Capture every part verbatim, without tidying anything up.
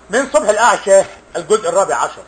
من صبح الأعشى الجزء الرابع عشر،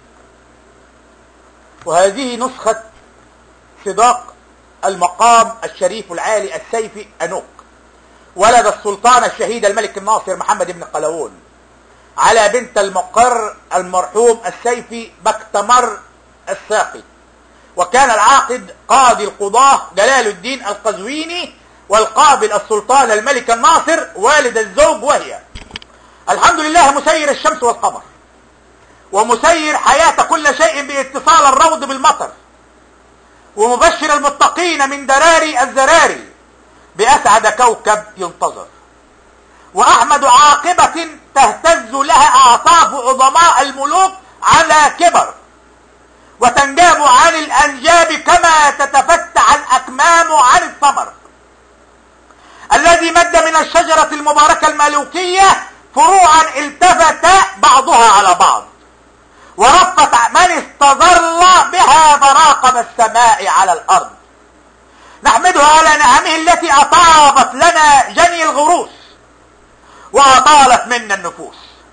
وهذه نسخة صداق المقام الشريف العالي السيفي أنوك، ولد السلطان الشهيد الملك الناصر محمد بن قلاوون على بنت المقر المرحوم السيفي بكتمر الساقي، وكان العاقد قاضي القضاة جلال الدين القزويني، والقابل السلطان الملك الناصر والد الزوج، وهي الحمد لله مسير الشمس والقمر، ومسير حياة كل شيء باتصال الروض بالمطر، ومبشر المتقين من دراري الزراري بأسعد كوكب ينتظر، وأحمد عاقبة تهتز لها أعصاف عظماء الملوك على كبر، وتنجاب عن الأنجاب كما تتفتح الأكمام عن الثمر، الذي مد من الشجرة المباركة الملوكية فروعا التفت بعضها على بعض، ورفت من استظل بها فراقب السماء على الأرض. نحمده على نعمه التي أطابت لنا جني الغروس، وأطالت منا النفوس،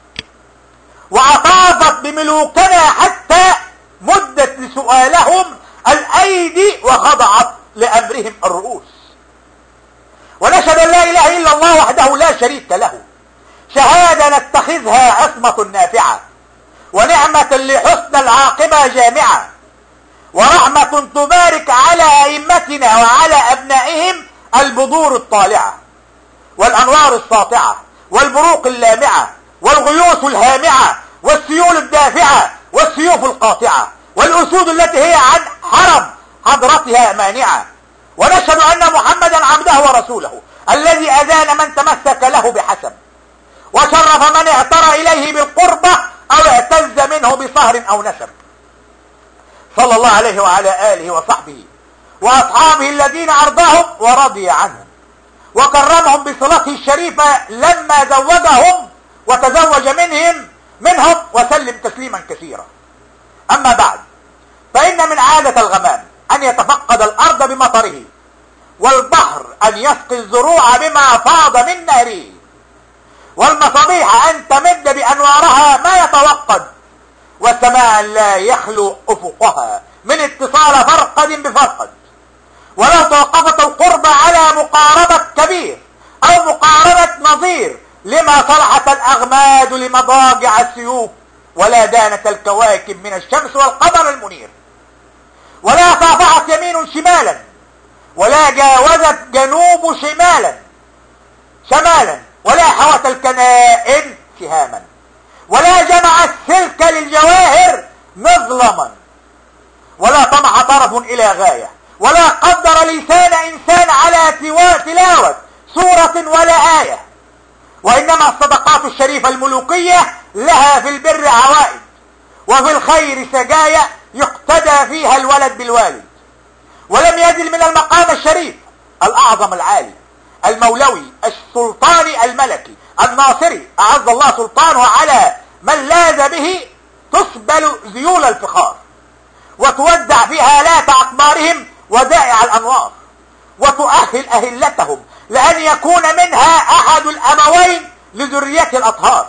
وأطافت بملوكنا حتى مدت لسؤالهم الأيدي وخضعت لأمرهم الرؤوس. ونشهد أن لا إله إلا الله وحده لا شريك له، شهادة نتخذها عصمة نافعة، ونعمة لحسن العاقبة جامعة، ورحمة تبارك على أئمتنا وعلى أبنائهم البذور الطالعة والأنوار الساطعة والبروق اللامعة والغيوث الهامعة والسيول الدافعة والسيوف القاطعة والأسود التي هي عن حرم حضرتها مانعة. ونشهد أن محمدا عبده ورسوله الذي أذان من تمسك له بحسب، وشرف من اعترى إليه بالقربة أو اعتز منه بصهر أو نسب، صلى الله عليه وعلى آله وصحبه وأصحابه الذين أرضاهم ورضي عنهم، وكرمهم بصلته الشريفة لما زوجهم وتزوج منهم منهم وسلم تسليما كثيرا. أما بعد، فإن من عادة الغمام أن يتفقد الأرض بمطره، والبحر أن يسقي الزروع بما فاض من نهره، والمصابيح أن تمد بأنوارها ما يتوقد، والسماء لا يخلو أفقها من اتصال فرقد بفرقد. ولو توقفت القربة على مقاربة كبير أو مقاربة نظير لما صلحت الأغماد لمضاجع السيوف، ولا دانت الكواكب من الشمس والقمر المنير، ولا صافحت يمين شمالا، ولا جاوزت جنوب شمالا شمالا، ولا حوت الكنائن سهاما، ولا جمع السلك للجواهر مظلما، ولا طمع طرف إلى غاية، ولا قدر لسان إنسان على تلاوة سورة ولا آية. وإنما الصدقات الشريفة الملوكية لها في البر عوائد، وفي الخير سجايا يقتدى فيها الولد بالوالد. ولم يزل من المقام الشريف الأعظم العالي المولوي السلطاني الملكي الناصري أعز الله سلطانه على من لاذ به تسبل ذيول الفخار، وتودع فيها آلات أقمارهم ودائع الأنوار، وتؤهل أهلتهم لأن يكون منها أحد الأبوين لذرية الأطهار،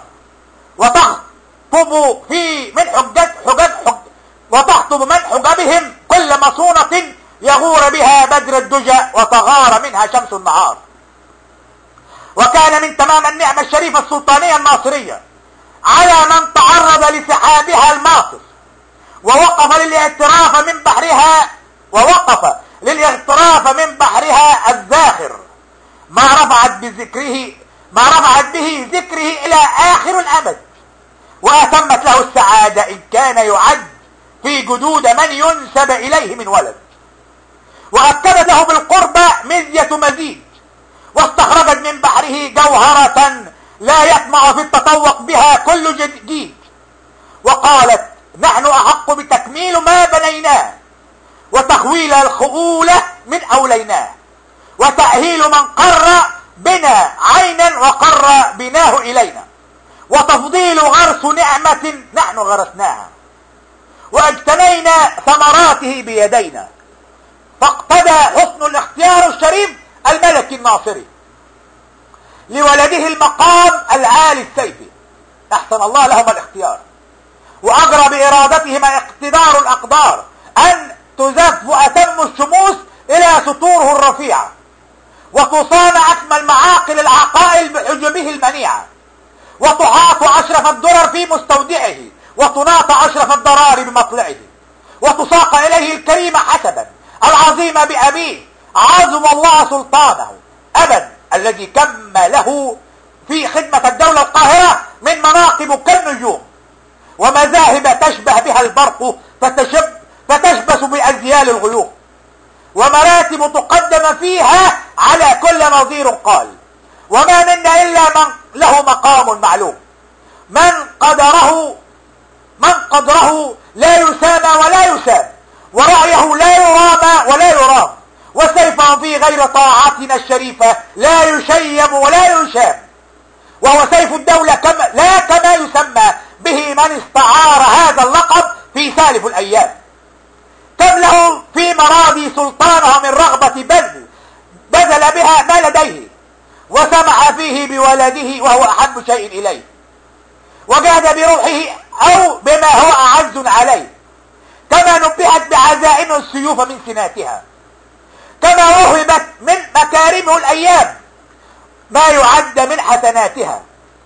وتخطب في من حجج حجج حج وتخطب من حجبهم كل مصونة يغور بها بدر الدجى وتغار منها شمس النهار. وكان من تمام النعمة الشريفة السلطانية الناصرية على من تعرض لسحابها الماصف، ووقف للاعتراف من بحرها ووقف للاغتراف من بحرها الزاخر، ما رفعت بذكره ما رفعت به ذكره إلى آخر الأبد، وأتمت له السعادة إن كان يعد في جدود من ينسب إليه من ولد، وأكدت له بالقربة مزية مزيد، واستخرجت من بحره جوهرة لا يطمع في التطوق بها كل جديد، وقالت نحن أحق بتكميل ما بنيناه، وتخويل الخؤولة من أوليناه، وتأهيل من قر بنا عينا وقر بناه إلينا، وتفضيل غرس نعمة نحن غرسناها، واجتنينا ثمراته بيدينا. فاقتدى حسن الاختيار الشريف الملكي الناصري لولده المقام العالي السيفي احسن الله لهم الاختيار، واجرى بارادتهما اقتدار الاقدار ان تزف واتم الشموس الى سطوره الرفيعة، وتصان اكمل معاقل العقائل بحجبه المنيعة، وتحاط اشرف الدرر في مستودعه، وتناط اشرف الضرار بمطلعه، وتساق اليه الكريم حسبا العظيم بابيه عظم الله سلطانه ابا الذي كم له في خدمة الدولة القاهرة من مناقب كالنجوم، ومذاهب تشبه بها البرق فتشب فتشبث بأزيال الغيوم، ومراتب تقدم فيها على كل نظير قال، وما منا إلا من له مقام معلوم، من قدره من قدره لا يسامى ولا يسام، ورأيه لا يرام ولا يرام، وسيفه في غير طاعتنا الشريفة لا يشيم ولا يشام، وهو سيف الدولة كما لا كما يسمى به من استعار هذا اللقب في سالف الأيام. كم له في مراضي سلطانه من رغبة بذل بذل بها ما لديه، وسمح فيه بولده وهو أحب شيء إليه، وجاد بروحه أو بما هو أعز عليه، كما نبهت بعزائم السيوف من سناتها، كما وهبت من مكارمه الأيام ما يعد من حسناتها،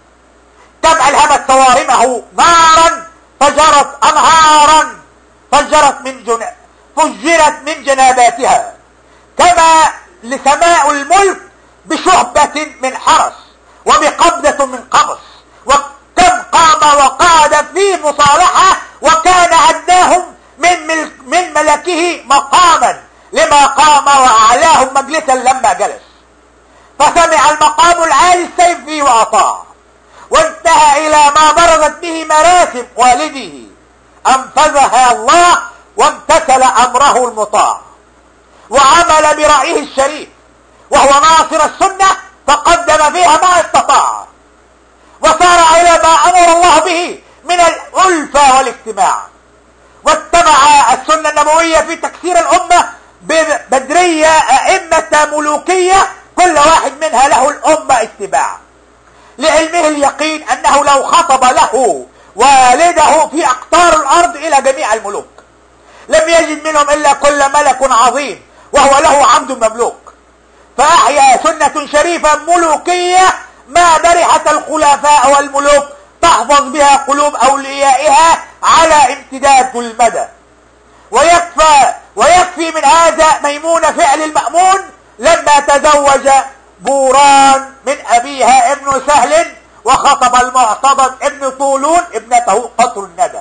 كم ألهمت صوارمه نارا فجرت أنهارا فجرت من جن... فجرت من جناباتها، كما لسماء الملك بشهبة من حرس وبقبضة من قبص، وكم قام وقعد في مصالحة وكان أدناهم من, ملك من ملكه مقاما لما قام وأعلاهم مجلسا لما جلس، فسمع المقام العالي السيف فيه وأطاع، وانتهى إلى ما برزت به مراسم والده أنفذها الله وامتثل أمره المطاع، وعمل برأيه الشريف وهو ناصر السنة فقدم فيها ما استطاع، وسار إلى ما أمر الله به من الألفة والاجتماع، واتبع السنة النبوية في تكسير الأمة ببدرية أئمة ملوكية كل واحد منها له الأمة اتباع، لعلمه اليقين أنه لو خطب له والده في أقطار الأرض إلى جميع الملوك لم يجد منهم إلا كل ملك عظيم وهو له عبد مملوك، فأحيا سنة شريفة ملوكية ما برحت الخلفاء والملوك تحفظ بها قلوب أوليائها على امتداد كل مدى. ويكفى ويكفي من هذا ميمون فعل المأمون لما تزوج بوران من أبيها ابن سهل وخطب المعتضد ابن طولون ابنته قطر الندى،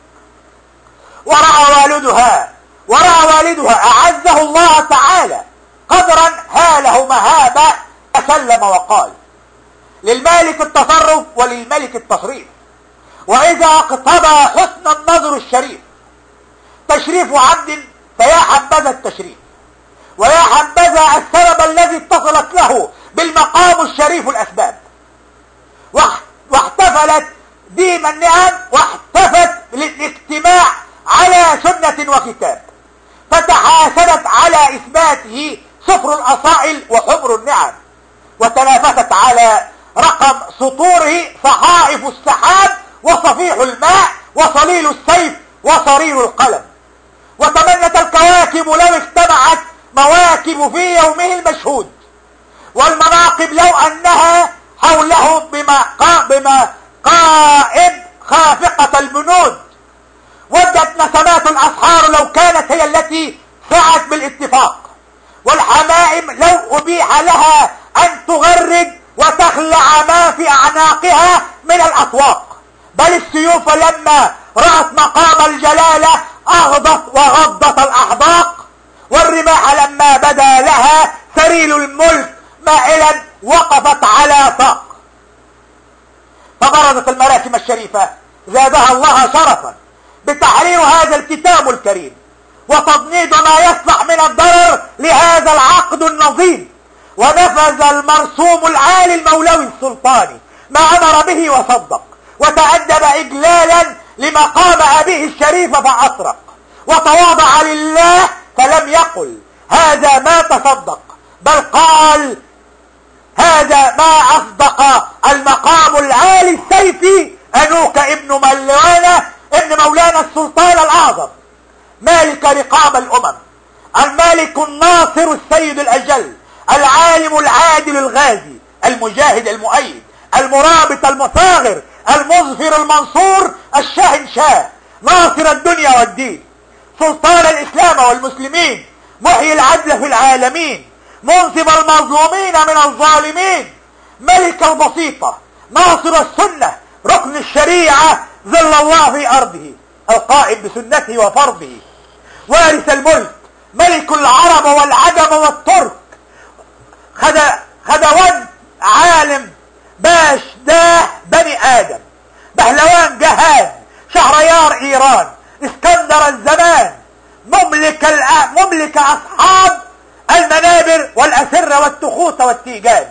ورأى والدها ورأى والدها أعزه الله تعالى قدرا هاله مهابا تسلم وقال: للمالك التصرف وللملك التصريف، وإذا اقتضى حسن النظر الشريف تشريف عبد فيا حبذا التشريف، ويا حبذا السبب الذي اتصلت له بالمقام الشريف الأسباب، واحتفلت ديم النعم واحتفت للاجتماع على سنة وكتاب، فتحاسبت على إثباته صفر الأصائل وحمر النعم، وتنافست على رقم سطوره صحائف السحاب وصفيح الماء وصليل السيف وصرير القلم، وتمنت الكواكب لو اجتمعت مواكب في يومه المشهود، والمناقب لو أنها حوله بمقائب خافقة البنود، ودت نسمات الأسحار لو كانت هي التي سعت بالاتفاق، والحمائم لو أبيح لها أن تغرد وتخلع ما في أعناقها من الأسواق، بل السيوف لما رأت مقام الجلالة أغضت وغضت الأحداق، والرماح لما بدا لها سريل الملك مائلا وقفت على ساق، فبرزت المراسم الشريفة زادها الله شرفا بتحرير هذا الكتاب الكريم وتضنيد ما يصلح من الضرر لهذا العقد النظيم، ونفذ المرسوم العالي المولوي السلطاني ما أمر به وصدق، وتأدب إجلالا لمقام أبيه الشريف فأطرق، وتواضع لله فلم يقل هذا ما تصدق، بل قال هذا ما أصدق المقام العالي السيفي ابن ملوانة ابن مولانا السلطان الأعظم، مالك رقاب الأمم، المالك الناصر السيد الأجل، العالم العادل الغازي، المجاهد المؤيد، المرابط المثاغر، المظفر المنصور، الشاهنشاه، ناصر الدنيا والدين، سلطان الإسلام والمسلمين، محيي العدل في العالمين، منصف المظلومين من الظالمين، ملك البسيطة، ناصر السنة، ركن الشريعة، ظل الله في أرضه، القائم بسنته وفرضه، وارث الملك، ملك العرب والعجم والترك، خدوان عالم، باش داه بني آدم، بهلوان جهاد، شهريار إيران، اسكندر الزمان، مملك, مملك أصحاب المنابر والأسرة والتخوت والتيجان،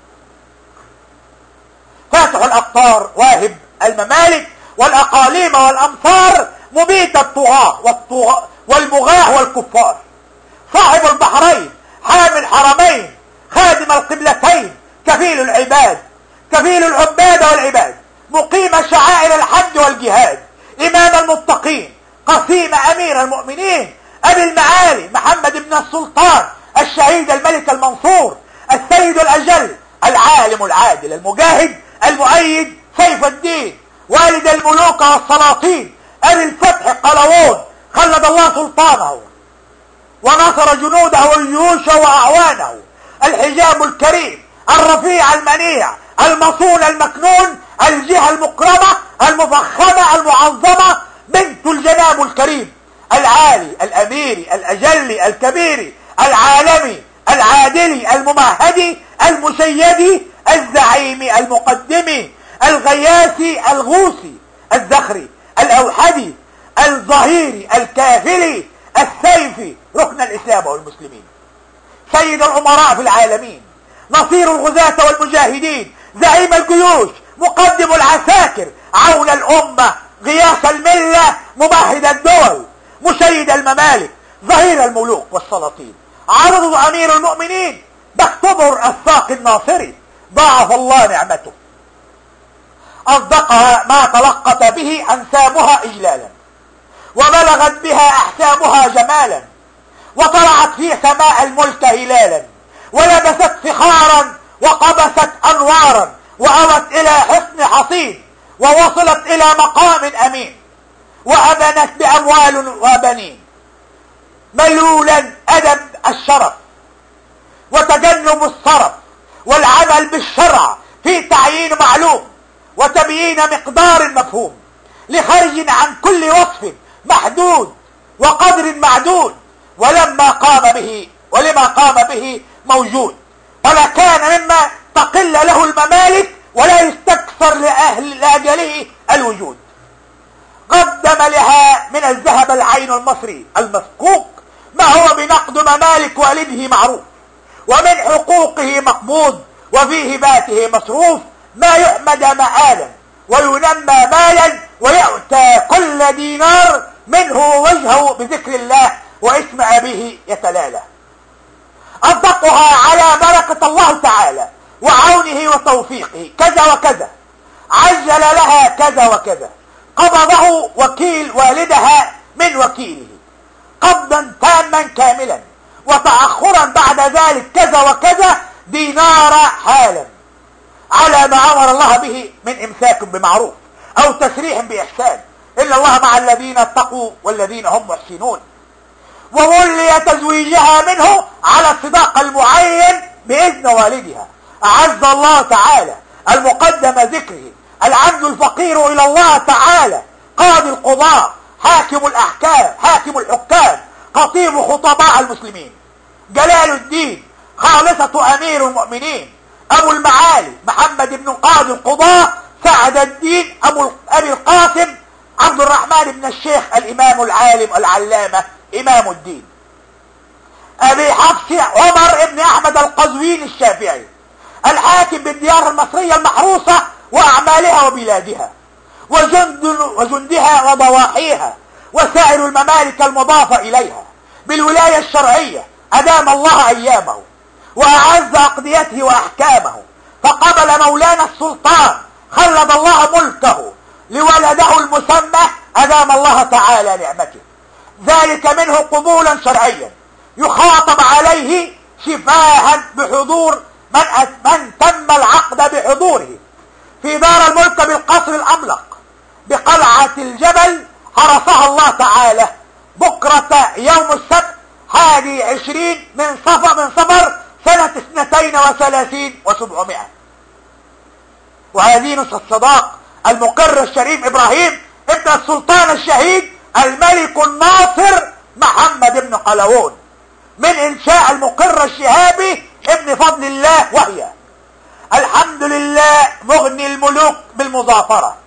فاتح الأقطار، واهب الممالك والأقاليم والأمصار، مبيت الطغاة والبغاة والكفار، صاحب البحرين، حامي الحرمين، خادم القبلتين، كفيل العباد، كفيل العباد والعباد، مقيم شعائر الحج والجهاد، إمام المتقين، قسيم أمير المؤمنين، أبي المعالي محمد بن السلطان الشهيد الملك المنصور، السيد الأجل، العالم العادل، المجاهد المؤيد، سيف الدين، والد الملوك والسلاطين، أبي الفتح قلاوون، خلد الله سلطانه ونصر جنوده والجيوش وأعوانه، الحجاب الكريم، الرفيع المنيع، المصون المكنون، الجهة المكرمة المفخمة المعظمة، بنت الجناب الكريم، العالي الأميري الأجل الكبير العالمي العادل الممهدي المشيدي الزعيم المقدم الغياثي الغوثي الزخري الأوحدي الظهيري الكافلي السيفي، ركن الإسلام والمسلمين، سيد الأمراء في العالمين، نصير الغزاة والمجاهدين، زعيم الجيوش، مقدم العساكر، عون الأمة، غياث الملة، ممهد الدول، مشيد الممالك، ظهير الملوك والسلاطين، عرض أمير المؤمنين، باختبر الساق الناصري، ضاعف الله نعمته، أصدقها ما تلقت به أنسابها إجلالا، وبلغت بها أحسابها جمالا، وطلعت في سماء الملك هلالا، ولبست فخارا وقبست أنوارا، وأوت إلى حصن حصين، ووصلت إلى مقام أمين، وأبنت بأموال وبنين، ملولا أدب الشرف وتجنب الصرف والعمل بالشرع في تعيين معلوم وتبيين مقدار مفهوم، لخرج عن كل وصف محدود وقدر معدود، ولما قام به ولما قام به موجود، ولا كان مما تقل له الممالك ولا يستكثر لأهل لأجله الوجود. قدم لها من الذهب العين المصري المسكوك ما هو بنقد ممالك والده معروف، ومن حقوقه مقبوض، وفي هباته مصروف، ما يحمد مآلا وينمى مالا، ويؤتى كل دينار منه وجهه بذكر الله واسم أبيه يتلالى. أصدقها على بركة الله تعالى وعونه وتوفيقه كذا وكذا، عجل لها كذا وكذا، قبضه وكيل والدها من وكيله قبضا تاما كاملا، وتأخرا بعد ذلك كذا وكذا دينار حالا، على ما أمر الله به من إمساك بمعروف أو تسريح بإحسان، إن الله مع الذين اتقوا والذين هم محسنون. وولي تزويجها منه على الصداق المعين بإذن والدها، أعز الله تعالى المقدم ذكره، العبد الفقير إلى الله تعالى، قاضي القضاء، حاكم الأحكام، حاكم الحكام، خطيب خطباء المسلمين، جلال الدين، خالصة أمير المؤمنين، أبو المعالي محمد بن قاضي القضاء، سعد الدين أبو أبي القاسم عبد الرحمن بن الشيخ الإمام العالم العلامة إمام الدين، أبي حفص عمر بن أحمد القزويني الشافعي، الحاكم بالديار المصرية المحروسة وأعمالها وبلادها وجند وجندها وضواحيها، وسائر الممالك المضافة إليها بالولاية الشرعية، أدام الله أيامه وأعز أقضيته وأحكامه، فقبل مولانا السلطان خلد الله ملكه لولده المسمى أدام الله تعالى نعمته، ذلك منه قبولا شرعيا يخاطب عليه شفاها بحضور من, من تم العقد بحضوره في دار الملك بالقصر الأملق بقلعة الجبل، حرسها الله تعالى بكرة يوم السبت حادي عشرين من صفر من صفر سنة اثنتين وثلاثين وسبعمائة. وهذه نسخة الصداق المقر الشريف إبراهيم ابن السلطان الشهيد الملك الناصر محمد بن قلاوون من إنشاء المقر الشهابي ابن فضل الله، وهي: الحمد لله مغني الملوك بالمظافرة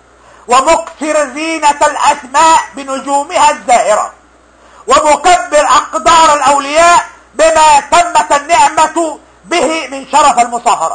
ومكثر زينة الأسماء بنجومها الزاهرة ومكبر أقدار الأولياء بما تمت النعمة به من شرف المصاهرة.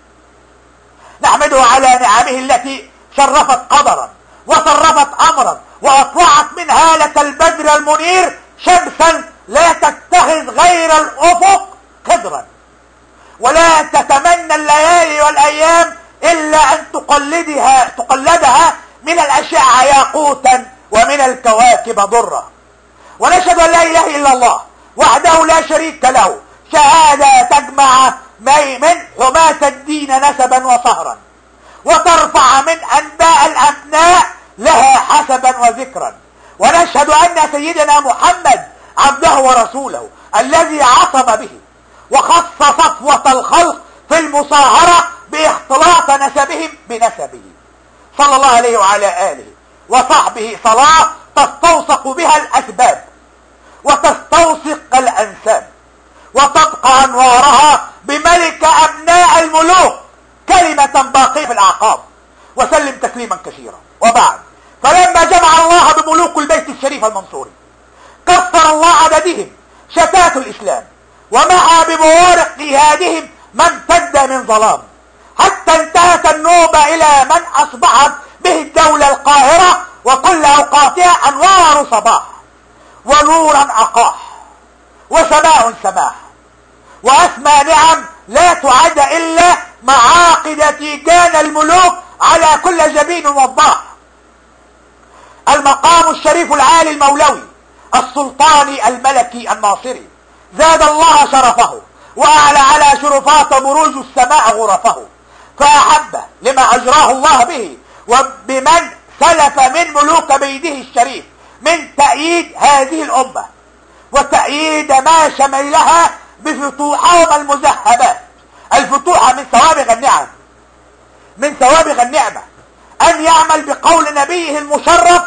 نحمده على نعمه التي شرفت قدرا وصرفت أمرا وأطلعت من هالة البدر المنير شمسا لا تتخذ غير الأفق قدرا، ولا تتمنى الليالي والأيام إلا أن تقلدها تقلدها من الأشعة ياقوتا ومن الكواكب ضرا. ونشهد أن لا إله إلا الله وحده لا شريك له شهادة تجمع من حماة الدين نسبا وصهرا وترفع من أنباء الأبناء لها حسبا وذكرا. ونشهد أن سيدنا محمد عبده ورسوله الذي عصم به وخص صفوة الخلق في المصاهرة باختلاط نسبهم بنسبه صلى الله عليه وعلى آله وصحبه صلاة تستوثق بها الأسباب وتستوثق الأنساب وتبقى أنوارها بملك أبناء الملوك كلمة باقية في الأعقاب. وسلم تسليما كثيرا. وبعد، فلما جمع الله بملوك البيت الشريف المنصوري كسر الله عددهم شتات الإسلام ومعى بموارق جهادهم ما امتد من ظلام، حتى انتهت النوبة إلى من أصبحت به الدولة القاهرة وكل أوقاتها أنوار صباح ونورا أقاح وسماء سماح وأسمى نعم لا تعد إلا معاقد تيجان الملوك على كل جبين وضاح. المقام الشريف العالي المولوي السلطاني الملكي الناصري زاد الله شرفه وأعلى على شرفات بروج السماء غرفه، فأحب لما أجراه الله به وبمن سلف من ملوك بيده الشريف من تأييد هذه الأمة وتأييد ما شملها بفتوحهم المذهبات الفتوحة من سوابغ النعم من سوابغ النعمة أن يعمل بقول نبيه المشرف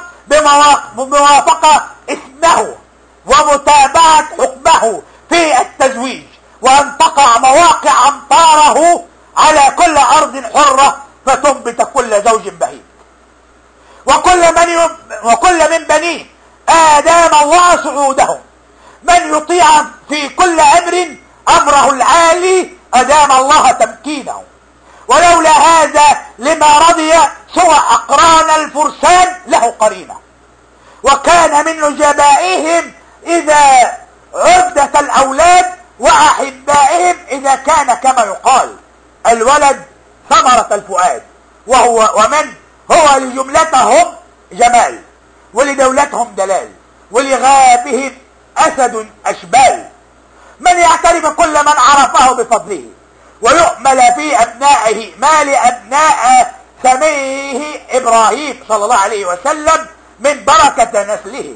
بموافقة اسمه ومتابعة حكمه في التزويج، وأن تقع مواقع أمطاره على كل أرض حرة فتنبت كل زوج بهيج. وكل من يب... وكل من بنيه آدام الله سعودهم من يطيع في كل أمر أمره العالي أدام الله تمكينه. ولولا هذا لما رضي سوى أقران الفرسان له قرينة. وكان من نجبائهم إذا عدت الأولاد وأحبائهم إذا كان كما يقال الولد ثمرة الفؤاد، وهو ومن هو لجملتهم جمال ولدولتهم دلال ولغابهم أسد أشبال. من يعترف كل من عرفه بفضله ويؤمل في أبنائه ما لأبناء سميه إبراهيم صلى الله عليه وسلم من بركة نسله.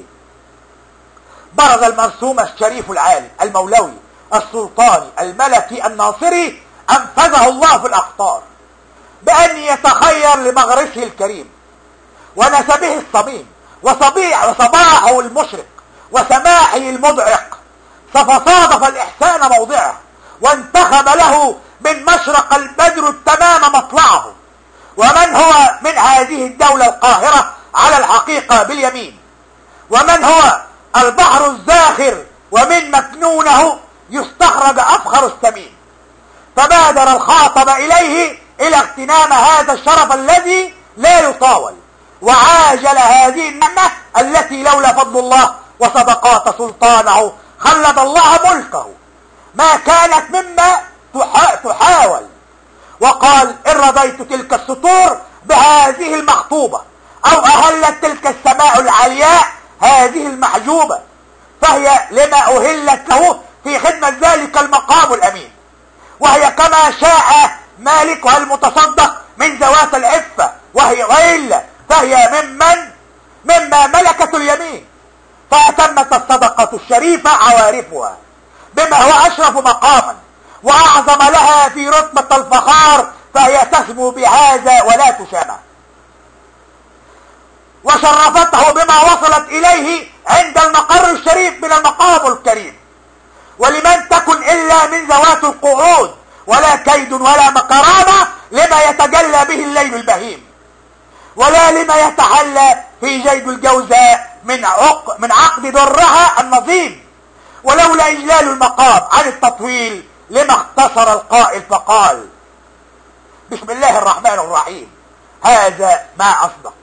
برز المرسوم الشريف العالي المولوي السلطاني الملكي الناصري أنفذه الله في الأقطار بأن يتخير لمغرسه الكريم ونسبه الصميم وصبيح وصباحه المشرق وسماحه المضعق، فصادف الإحسان موضعه وانتخب له من مشرق البدر التمام مطلعه. ومن هو من هذه الدولة القاهرة على الحقيقة باليمين، ومن هو البحر الزاخر ومن مكنونه يستخرج أفخر السمين، فبادر الخاطب إليه إلى اغتنام هذا الشرف الذي لا يطاول، وعاجل هذه النعمة التي لولا فضل الله وصدقات سلطانه خلد الله ملكه ما كانت مما تحاول. وقال إن رضيت تلك السطور بهذه المخطوبة او اهلت تلك السماء العلياء هذه المحجوبة، فهي لما اهلت له في خدمة ذلك المقام الامين، وهي كما شاء مالكها المتصدق من ذوات العفة، وهي وإلا فهي ممن مما ملكة اليمين، فأتمت الصدقة الشريفة عوارفها بما هو أشرف مقاما وأعظم لها في رتبة الفخار، فهي تسمو بهذا ولا تشابه، وشرفته بما وصلت إليه عند المقر الشريف من المقام الكريم. ولمن تكن إلا من ذوات القعود ولا كيد ولا مكرامة لما يتجلى به الليل البهيم، ولا لما يتحلى في جيد الجوزاء من عق من عقد درها النظيم. ولولا إجلال المقام عن التطويل لما اختصر القائل فقال: بسم الله الرحمن الرحيم، هذا ما أصدق.